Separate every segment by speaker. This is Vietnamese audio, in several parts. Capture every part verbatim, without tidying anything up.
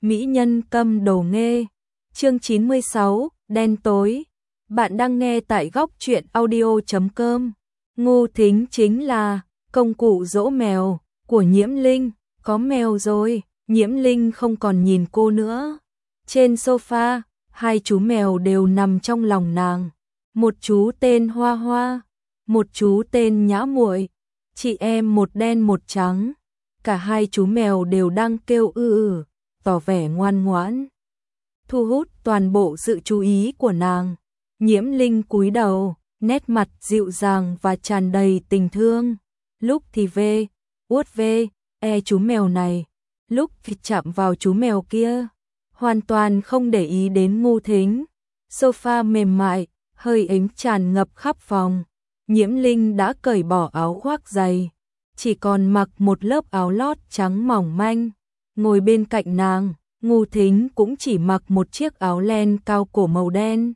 Speaker 1: Mỹ nhân câm đồ nghê. Chương chín mươi sáu, đen tối. Bạn đang nghe tại góc truyện audio chấm com. Ngô Thính chính là công cụ dỗ mèo của Nhiễm Linh. Có mèo rồi, Nhiễm Linh không còn nhìn cô nữa. Trên sofa, hai chú mèo đều nằm trong lòng nàng. Một chú tên Hoa Hoa, một chú tên Nhã Muội, chị em một đen một trắng. Cả hai chú mèo đều đang kêu ư ử, tỏ vẻ ngoan ngoãn, thu hút toàn bộ sự chú ý của nàng. Nhiễm Linh cúi đầu, nét mặt dịu dàng và tràn đầy tình thương. Lúc thì về, uốt ve, e chú mèo này, lúc thì chạm vào chú mèo kia, hoàn toàn không để ý đến Ngô Thính. Sofa mềm mại, hơi ấm tràn ngập khắp phòng. Nhiễm Linh đã cởi bỏ áo khoác dày, chỉ còn mặc một lớp áo lót trắng mỏng manh. Ngồi bên cạnh nàng, Ngô Thính cũng chỉ mặc một chiếc áo len cao cổ màu đen,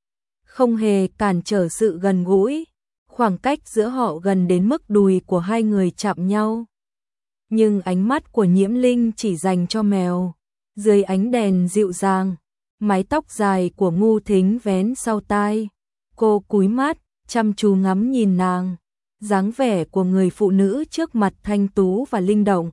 Speaker 1: không hề cản trở sự gần gũi. Khoảng cách giữa họ gần đến mức đùi của hai người chạm nhau. Nhưng ánh mắt của Nhiễm Linh chỉ dành cho mèo. Dưới ánh đèn dịu dàng, mái tóc dài của Ngô Thính vén sau tai. Cô cúi mắt, chăm chú ngắm nhìn nàng. Dáng vẻ của người phụ nữ trước mặt thanh tú và linh động.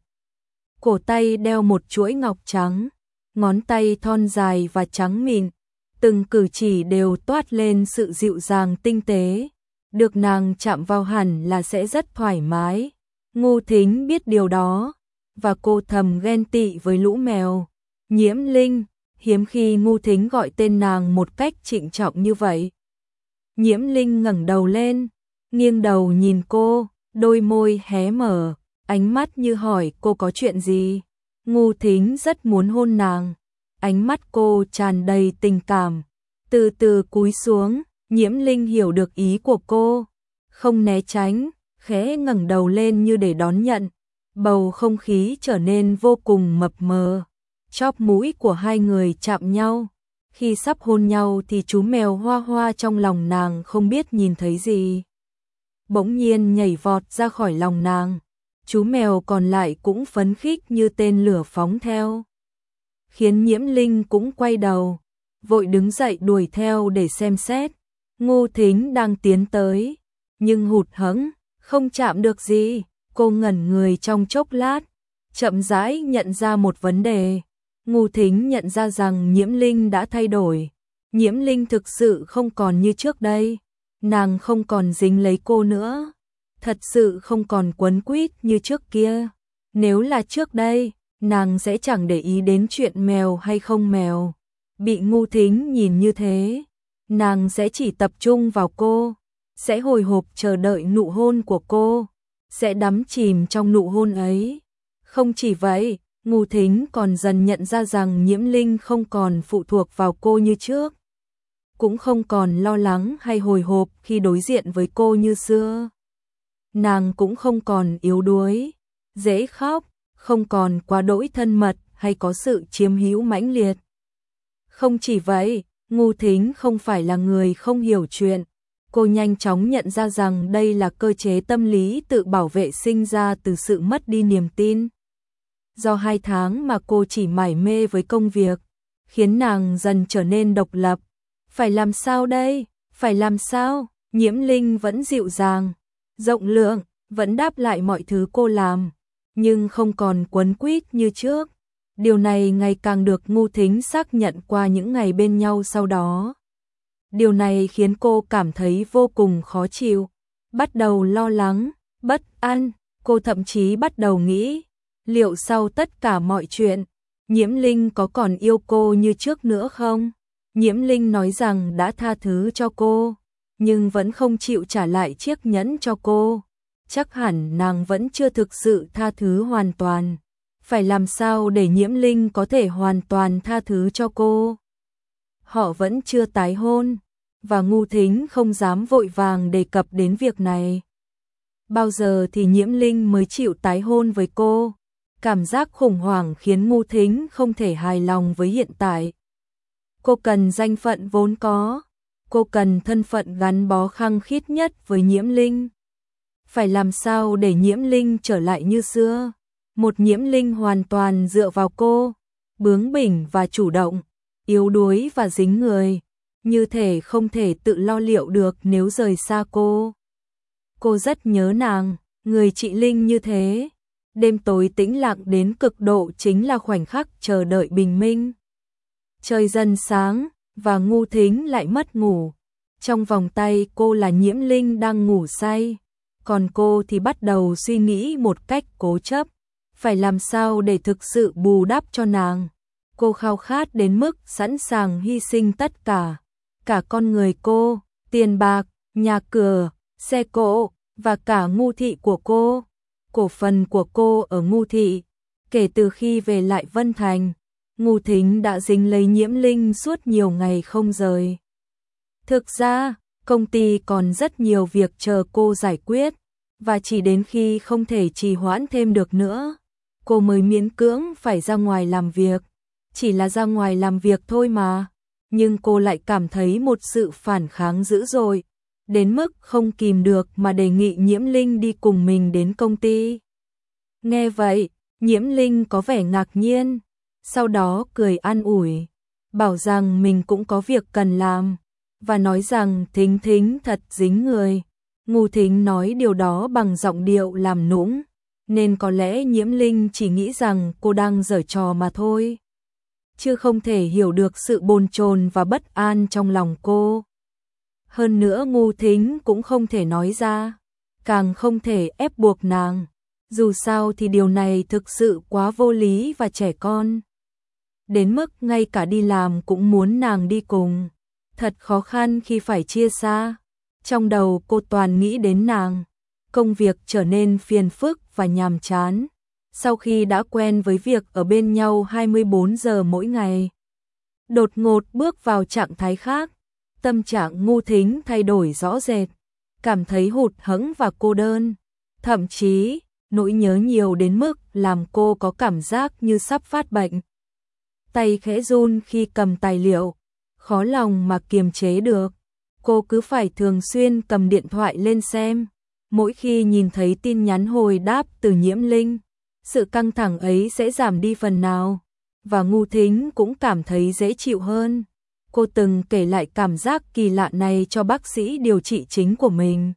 Speaker 1: Cổ tay đeo một chuỗi ngọc trắng, ngón tay thon dài và trắng mịn. Từng cử chỉ đều toát lên sự dịu dàng tinh tế. Được nàng chạm vào hẳn là sẽ rất thoải mái. Ngô Thính biết điều đó, và cô thầm ghen tị với lũ mèo. Nhiễm Linh, hiếm khi Ngô Thính gọi tên nàng một cách trịnh trọng như vậy. Nhiễm Linh ngẩng đầu lên, nghiêng đầu nhìn cô, đôi môi hé mở, ánh mắt như hỏi cô có chuyện gì. Ngô Thính rất muốn hôn nàng, ánh mắt cô tràn đầy tình cảm. Từ từ cúi xuống, Nhiễm Linh hiểu được ý của cô, không né tránh, khẽ ngẩng đầu lên như để đón nhận. Bầu không khí trở nên vô cùng mập mờ. Chóp mũi của hai người chạm nhau. Khi sắp hôn nhau thì chú mèo Hoa Hoa trong lòng nàng không biết nhìn thấy gì, bỗng nhiên nhảy vọt ra khỏi lòng nàng. Chú mèo còn lại cũng phấn khích như tên lửa phóng theo, khiến Nhiễm Linh cũng quay đầu, vội đứng dậy đuổi theo để xem xét. Ngô Thính đang tiến tới, nhưng hụt hẫng, không chạm được gì. Cô ngẩn người trong chốc lát, chậm rãi nhận ra một vấn đề. Ngô Thính nhận ra rằng Nhiễm Linh đã thay đổi. Nhiễm Linh thực sự không còn như trước đây. Nàng không còn dính lấy cô nữa, thật sự không còn quấn quýt như trước kia. Nếu là trước đây, nàng sẽ chẳng để ý đến chuyện mèo hay không mèo. Bị Ngô Thính nhìn như thế, nàng sẽ chỉ tập trung vào cô, sẽ hồi hộp chờ đợi nụ hôn của cô, sẽ đắm chìm trong nụ hôn ấy. Không chỉ vậy, Ngô Thính còn dần nhận ra rằng Nhiễm Linh không còn phụ thuộc vào cô như trước, cũng không còn lo lắng hay hồi hộp khi đối diện với cô như xưa. Nàng cũng không còn yếu đuối, dễ khóc, không còn quá đỗi thân mật hay có sự chiếm hữu mãnh liệt. Không chỉ vậy, Ngô Thính không phải là người không hiểu chuyện. Cô nhanh chóng nhận ra rằng đây là cơ chế tâm lý tự bảo vệ sinh ra từ sự mất đi niềm tin. Do hai tháng mà cô chỉ mải mê với công việc, khiến nàng dần trở nên độc lập. Phải làm sao đây? Phải làm sao? Nhiễm Linh vẫn dịu dàng, rộng lượng, vẫn đáp lại mọi thứ cô làm, nhưng không còn quấn quýt như trước. Điều này ngày càng được Ngô Thính xác nhận qua những ngày bên nhau sau đó. Điều này khiến cô cảm thấy vô cùng khó chịu, bắt đầu lo lắng, bất an. Cô thậm chí bắt đầu nghĩ, liệu sau tất cả mọi chuyện, Nhiễm Linh có còn yêu cô như trước nữa không? Nhiễm Linh nói rằng đã tha thứ cho cô, nhưng vẫn không chịu trả lại chiếc nhẫn cho cô. Chắc hẳn nàng vẫn chưa thực sự tha thứ hoàn toàn. Phải làm sao để Nhiễm Linh có thể hoàn toàn tha thứ cho cô? Họ vẫn chưa tái hôn, và Ngô Thính không dám vội vàng đề cập đến việc này. Bao giờ thì Nhiễm Linh mới chịu tái hôn với cô? Cảm giác khủng hoảng khiến Ngô Thính không thể hài lòng với hiện tại. Cô cần danh phận vốn có, cô cần thân phận gắn bó khăng khít nhất với Nhiễm Linh. Phải làm sao để Nhiễm Linh trở lại như xưa? Một Nhiễm Linh hoàn toàn dựa vào cô, bướng bỉnh và chủ động, yếu đuối và dính người, như thể không thể tự lo liệu được nếu rời xa cô. Cô rất nhớ nàng, người chị Linh như thế. Đêm tối tĩnh lặng đến cực độ chính là khoảnh khắc chờ đợi bình minh. Trời dần sáng, và Ngu Thính lại mất ngủ. Trong vòng tay cô là Nhiễm Linh đang ngủ say, còn cô thì bắt đầu suy nghĩ một cách cố chấp, phải làm sao để thực sự bù đắp cho nàng. Cô khao khát đến mức sẵn sàng hy sinh tất cả, cả con người cô, tiền bạc, nhà cửa, xe cộ, và cả Ngu thị của cô, cổ phần của cô ở Ngu thị. Kể từ khi về lại Vân Thành, Ngu Thính đã dính lấy Nhiễm Linh suốt nhiều ngày không rời. Thực ra, công ty còn rất nhiều việc chờ cô giải quyết, và chỉ đến khi không thể trì hoãn thêm được nữa, cô mới miễn cưỡng phải ra ngoài làm việc. Chỉ là ra ngoài làm việc thôi mà, nhưng cô lại cảm thấy một sự phản kháng dữ dội, đến mức không kìm được mà đề nghị Nhiễm Linh đi cùng mình đến công ty. Nghe vậy, Nhiễm Linh có vẻ ngạc nhiên, sau đó cười an ủi, bảo rằng mình cũng có việc cần làm, và nói rằng Thính Thính thật dính người. Ngu Thính nói điều đó bằng giọng điệu làm nũng, nên có lẽ Nhiễm Linh chỉ nghĩ rằng cô đang giở trò mà thôi, chứ không thể hiểu được sự bồn chồn và bất an trong lòng cô. Hơn nữa Ngu Thính cũng không thể nói ra, càng không thể ép buộc nàng, dù sao thì điều này thực sự quá vô lý và trẻ con. Đến mức ngay cả đi làm cũng muốn nàng đi cùng, thật khó khăn khi phải chia xa. Trong đầu cô toàn nghĩ đến nàng, công việc trở nên phiền phức và nhàm chán, sau khi đã quen với việc ở bên nhau hai mươi bốn giờ mỗi ngày. Đột ngột bước vào trạng thái khác, tâm trạng Ngu Thính thay đổi rõ rệt, cảm thấy hụt hẫng và cô đơn, thậm chí nỗi nhớ nhiều đến mức làm cô có cảm giác như sắp phát bệnh. Tay khẽ run khi cầm tài liệu, khó lòng mà kiềm chế được. Cô cứ phải thường xuyên cầm điện thoại lên xem, mỗi khi nhìn thấy tin nhắn hồi đáp từ Nhiễm Linh, sự căng thẳng ấy sẽ giảm đi phần nào, và Ngu Thính cũng cảm thấy dễ chịu hơn. Cô từng kể lại cảm giác kỳ lạ này cho bác sĩ điều trị chính của mình.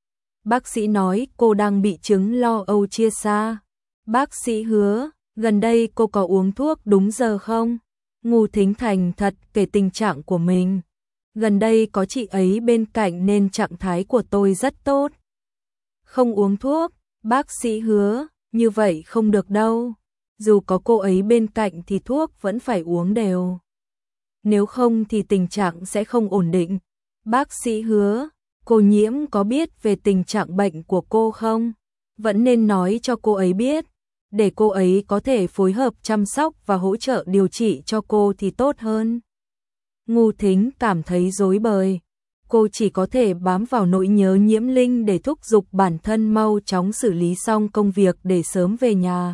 Speaker 1: Bác sĩ nói cô đang bị chứng lo âu chia xa. Bác sĩ hứa, gần đây cô có uống thuốc đúng giờ không? Ngu Thính thành thật kể tình trạng của mình. Gần đây có chị ấy bên cạnh nên trạng thái của tôi rất tốt. Không uống thuốc, bác sĩ hứa, như vậy không được đâu. Dù có cô ấy bên cạnh thì thuốc vẫn phải uống đều. Nếu không thì tình trạng sẽ không ổn định. Bác sĩ hứa, cô Nhiễm có biết về tình trạng bệnh của cô không? Vẫn nên nói cho cô ấy biết, để cô ấy có thể phối hợp chăm sóc và hỗ trợ điều trị cho cô thì tốt hơn. Ngu Thính cảm thấy rối bời, cô chỉ có thể bám vào nỗi nhớ Nhiễm Linh để thúc giục bản thân mau chóng xử lý xong công việc để sớm về nhà.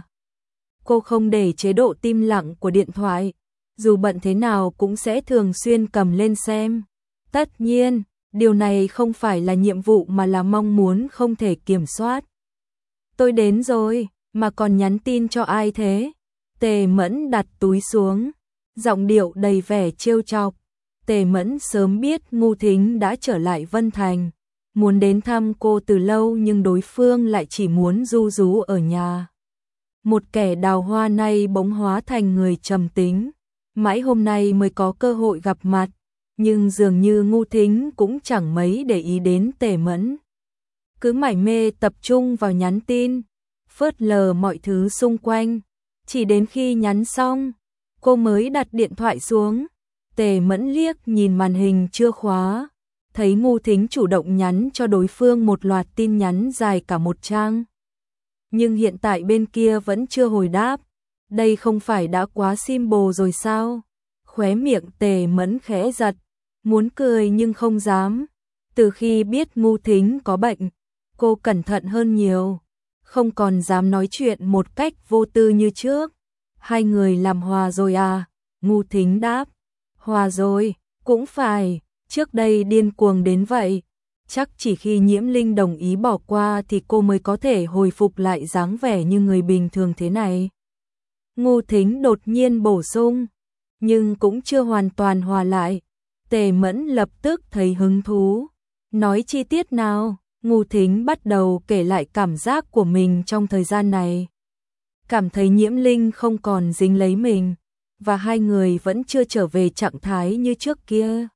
Speaker 1: Cô không để chế độ tim lặng của điện thoại, dù bận thế nào cũng sẽ thường xuyên cầm lên xem. Tất nhiên, điều này không phải là nhiệm vụ mà là mong muốn không thể kiểm soát. Tôi đến rồi, mà còn nhắn tin cho ai thế? Tề Mẫn đặt túi xuống, giọng điệu đầy vẻ trêu chọc. Tề Mẫn sớm biết Ngu Thính đã trở lại Vân Thành, muốn đến thăm cô từ lâu nhưng đối phương lại chỉ muốn ru rú ở nhà. Một kẻ đào hoa này bỗng hóa thành người trầm tính, mãi hôm nay mới có cơ hội gặp mặt, nhưng dường như Ngu Thính cũng chẳng mấy để ý đến Tề Mẫn. Cứ mải mê tập trung vào nhắn tin, phớt lờ mọi thứ xung quanh, chỉ đến khi nhắn xong, cô mới đặt điện thoại xuống. Tề Mẫn liếc nhìn màn hình chưa khóa, thấy Ngu Thính chủ động nhắn cho đối phương một loạt tin nhắn dài cả một trang. Nhưng hiện tại bên kia vẫn chưa hồi đáp, đây không phải đã quá symbol rồi sao? Khóe miệng Tề Mẫn khẽ giật, muốn cười nhưng không dám. Từ khi biết Ngu Thính có bệnh, cô cẩn thận hơn nhiều, không còn dám nói chuyện một cách vô tư như trước. Hai người làm hòa rồi à? Ngu Thính đáp. Hòa rồi, cũng phải, trước đây điên cuồng đến vậy. Chắc chỉ khi Nhiễm Linh đồng ý bỏ qua thì cô mới có thể hồi phục lại dáng vẻ như người bình thường thế này. Ngô Thính đột nhiên bổ sung, nhưng cũng chưa hoàn toàn hòa lại. Tề Mẫn lập tức thấy hứng thú. Nói chi tiết nào? Ngô Thính bắt đầu kể lại cảm giác của mình trong thời gian này. Cảm thấy Nhiễm Linh không còn dính lấy mình, và hai người vẫn chưa trở về trạng thái như trước kia.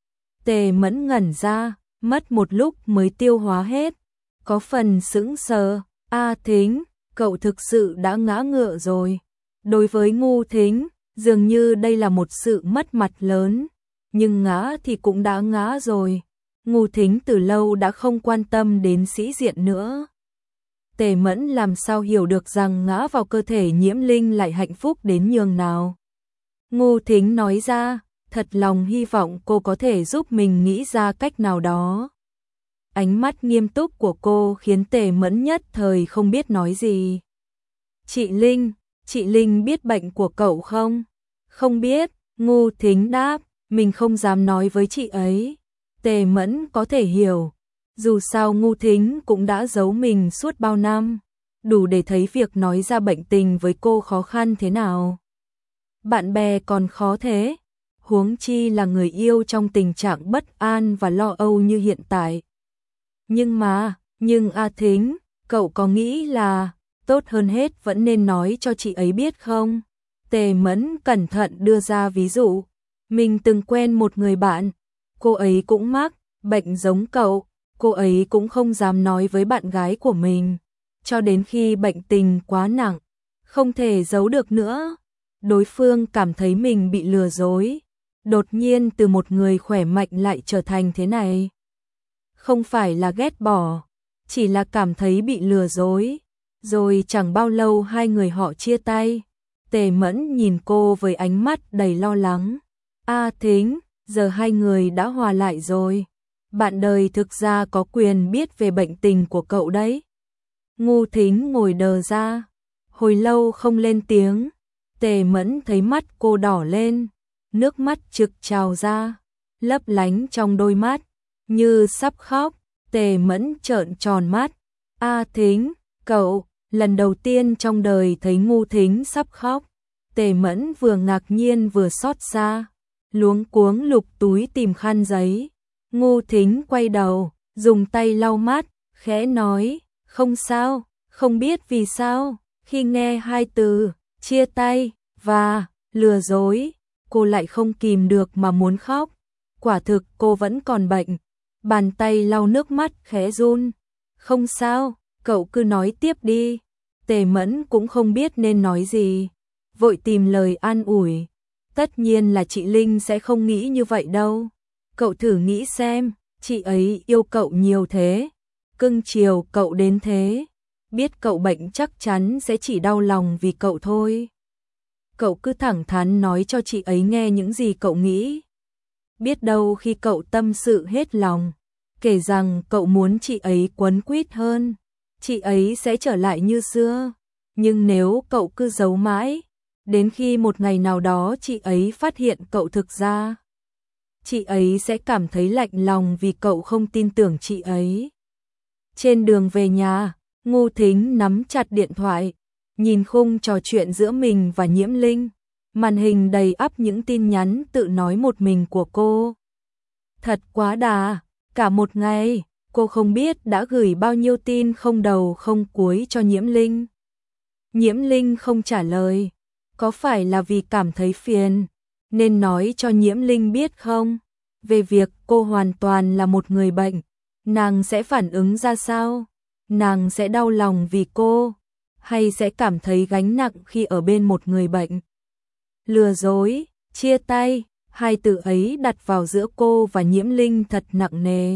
Speaker 1: Tề Mẫn ngẩn ra, mất một lúc mới tiêu hóa hết, có phần sững sờ. A Thính, cậu thực sự đã ngã ngựa rồi. Đối với Ngô Thính, dường như đây là một sự mất mặt lớn, nhưng ngã thì cũng đã ngã rồi. Ngô Thính từ lâu đã không quan tâm đến sĩ diện nữa. Tề Mẫn làm sao hiểu được rằng ngã vào cơ thể Nhiễm Linh lại hạnh phúc đến nhường nào. Ngô Thính nói ra, thật lòng hy vọng cô có thể giúp mình nghĩ ra cách nào đó. Ánh mắt nghiêm túc của cô khiến Tề Mẫn nhất thời không biết nói gì. Chị Linh, chị Linh biết bệnh của cậu không? Không biết, Ngô Thính đáp, mình không dám nói với chị ấy. Tề Mẫn có thể hiểu, dù sao Ngô Thính cũng đã giấu mình suốt bao năm, đủ để thấy việc nói ra bệnh tình với cô khó khăn thế nào. Bạn bè còn khó thế, huống chi là người yêu trong tình trạng bất an và lo âu như hiện tại. Nhưng mà, nhưng A Thính, cậu có nghĩ là tốt hơn hết vẫn nên nói cho chị ấy biết không? Tề Mẫn cẩn thận đưa ra ví dụ, mình từng quen một người bạn, cô ấy cũng mắc bệnh giống cậu, cô ấy cũng không dám nói với bạn gái của mình, cho đến khi bệnh tình quá nặng, không thể giấu được nữa. Đối phương cảm thấy mình bị lừa dối, đột nhiên từ một người khỏe mạnh lại trở thành thế này. Không phải là ghét bỏ, chỉ là cảm thấy bị lừa dối. Rồi chẳng bao lâu hai người họ chia tay. Tề Mẫn nhìn cô với ánh mắt đầy lo lắng. A Thính, giờ hai người đã hòa lại rồi. Bạn đời thực ra có quyền biết về bệnh tình của cậu đấy. Ngô Thính ngồi đờ ra, hồi lâu không lên tiếng. Tề Mẫn thấy mắt cô đỏ lên, nước mắt trực trào ra, lấp lánh trong đôi mắt, như sắp khóc. Tề Mẫn trợn tròn mắt. A Thính, cậu, lần đầu tiên trong đời thấy Ngô Thính sắp khóc. Tề Mẫn vừa ngạc nhiên vừa xót xa, luống cuống lục túi tìm khăn giấy. Ngô Thính quay đầu, dùng tay lau mắt, khẽ nói, không sao, không biết vì sao, khi nghe hai từ, chia tay, và, lừa dối, cô lại không kìm được mà muốn khóc. Quả thực cô vẫn còn bệnh. Bàn tay lau nước mắt khẽ run. Không sao, cậu cứ nói tiếp đi. Tề Mẫn cũng không biết nên nói gì, vội tìm lời an ủi. Tất nhiên là chị Linh sẽ không nghĩ như vậy đâu. Cậu thử nghĩ xem, chị ấy yêu cậu nhiều thế, cưng chiều cậu đến thế, biết cậu bệnh chắc chắn sẽ chỉ đau lòng vì cậu thôi. Cậu cứ thẳng thắn nói cho chị ấy nghe những gì cậu nghĩ. Biết đâu khi cậu tâm sự hết lòng, kể rằng cậu muốn chị ấy quấn quýt hơn, chị ấy sẽ trở lại như xưa. Nhưng nếu cậu cứ giấu mãi, đến khi một ngày nào đó chị ấy phát hiện cậu thực ra, chị ấy sẽ cảm thấy lạnh lòng vì cậu không tin tưởng chị ấy. Trên đường về nhà, Ngô Thính nắm chặt điện thoại, nhìn khung trò chuyện giữa mình và Nhiễm Linh. Màn hình đầy ắp những tin nhắn tự nói một mình của cô. Thật quá đà, cả một ngày, cô không biết đã gửi bao nhiêu tin không đầu không cuối cho Nhiễm Linh. Nhiễm Linh không trả lời, có phải là vì cảm thấy phiền, nên nói cho Nhiễm Linh biết không? Về việc cô hoàn toàn là một người bệnh, nàng sẽ phản ứng ra sao? Nàng sẽ đau lòng vì cô, hay sẽ cảm thấy gánh nặng khi ở bên một người bệnh? Lừa dối, chia tay, hai từ ấy đặt vào giữa cô và Nhiễm Linh thật nặng nề.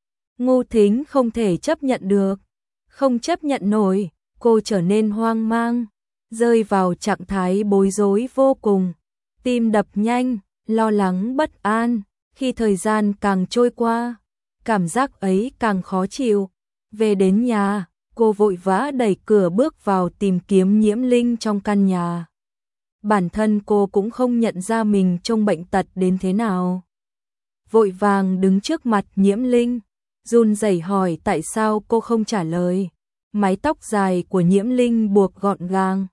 Speaker 1: Ngô Thính không thể chấp nhận được, không chấp nhận nổi, cô trở nên hoang mang, rơi vào trạng thái bối rối vô cùng, tim đập nhanh, lo lắng bất an. Khi thời gian càng trôi qua, cảm giác ấy càng khó chịu. Về đến nhà, cô vội vã đẩy cửa bước vào tìm kiếm Nhiễm Linh trong căn nhà. Bản thân cô cũng không nhận ra mình trông bệnh tật đến thế nào. Vội vàng đứng trước mặt Nhiễm Linh, run rẩy hỏi tại sao cô không trả lời. Mái tóc dài của Nhiễm Linh buộc gọn gàng,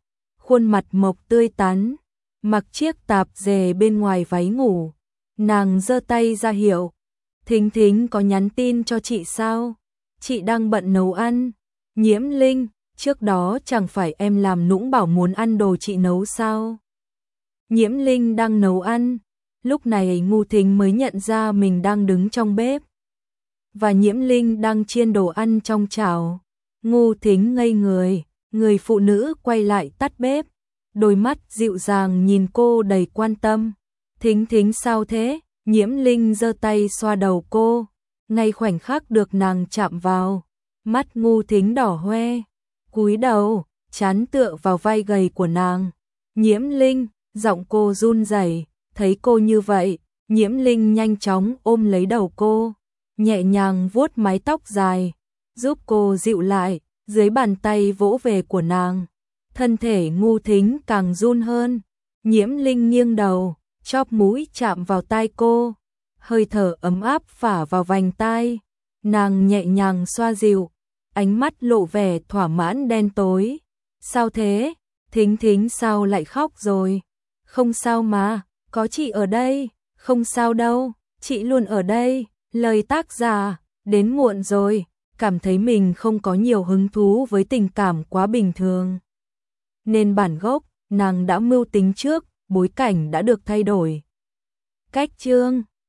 Speaker 1: khuôn mặt mộc tươi tắn, mặc chiếc tạp dề bên ngoài váy ngủ. Nàng giơ tay ra hiệu, Thính Thính có nhắn tin cho chị sao? Chị đang bận nấu ăn. Nhiễm Linh, trước đó chẳng phải em làm nũng bảo muốn ăn đồ chị nấu sao? Nhiễm Linh đang nấu ăn. Lúc này Ngô Thính mới nhận ra mình đang đứng trong bếp. Và Nhiễm Linh đang chiên đồ ăn trong chảo. Ngô Thính ngây người, người phụ nữ quay lại tắt bếp. Đôi mắt dịu dàng nhìn cô đầy quan tâm. Thính Thính sao thế? Nhiễm Linh giơ tay xoa đầu cô. Ngay khoảnh khắc được nàng chạm vào, mắt Ngô Thính đỏ hoe, cúi đầu, trán tựa vào vai gầy của nàng. Nhiễm Linh, giọng cô run rẩy. Thấy cô như vậy, Nhiễm Linh nhanh chóng ôm lấy đầu cô, nhẹ nhàng vuốt mái tóc dài, giúp cô dịu lại. Dưới bàn tay vỗ về của nàng, thân thể Ngô Thính càng run hơn. Nhiễm Linh nghiêng đầu, chóp mũi chạm vào tai cô, hơi thở ấm áp phả vào vành tai. Nàng nhẹ nhàng xoa dịu, ánh mắt lộ vẻ thỏa mãn đen tối. Sao thế? Thính Thính sao lại khóc rồi? Không sao mà, có chị ở đây. Không sao đâu, chị luôn ở đây. Lời tác giả, đến muộn rồi, cảm thấy mình không có nhiều hứng thú với tình cảm quá bình thường. Nên bản gốc, nàng đã mưu tính trước, bối cảnh đã được thay đổi. Cách chương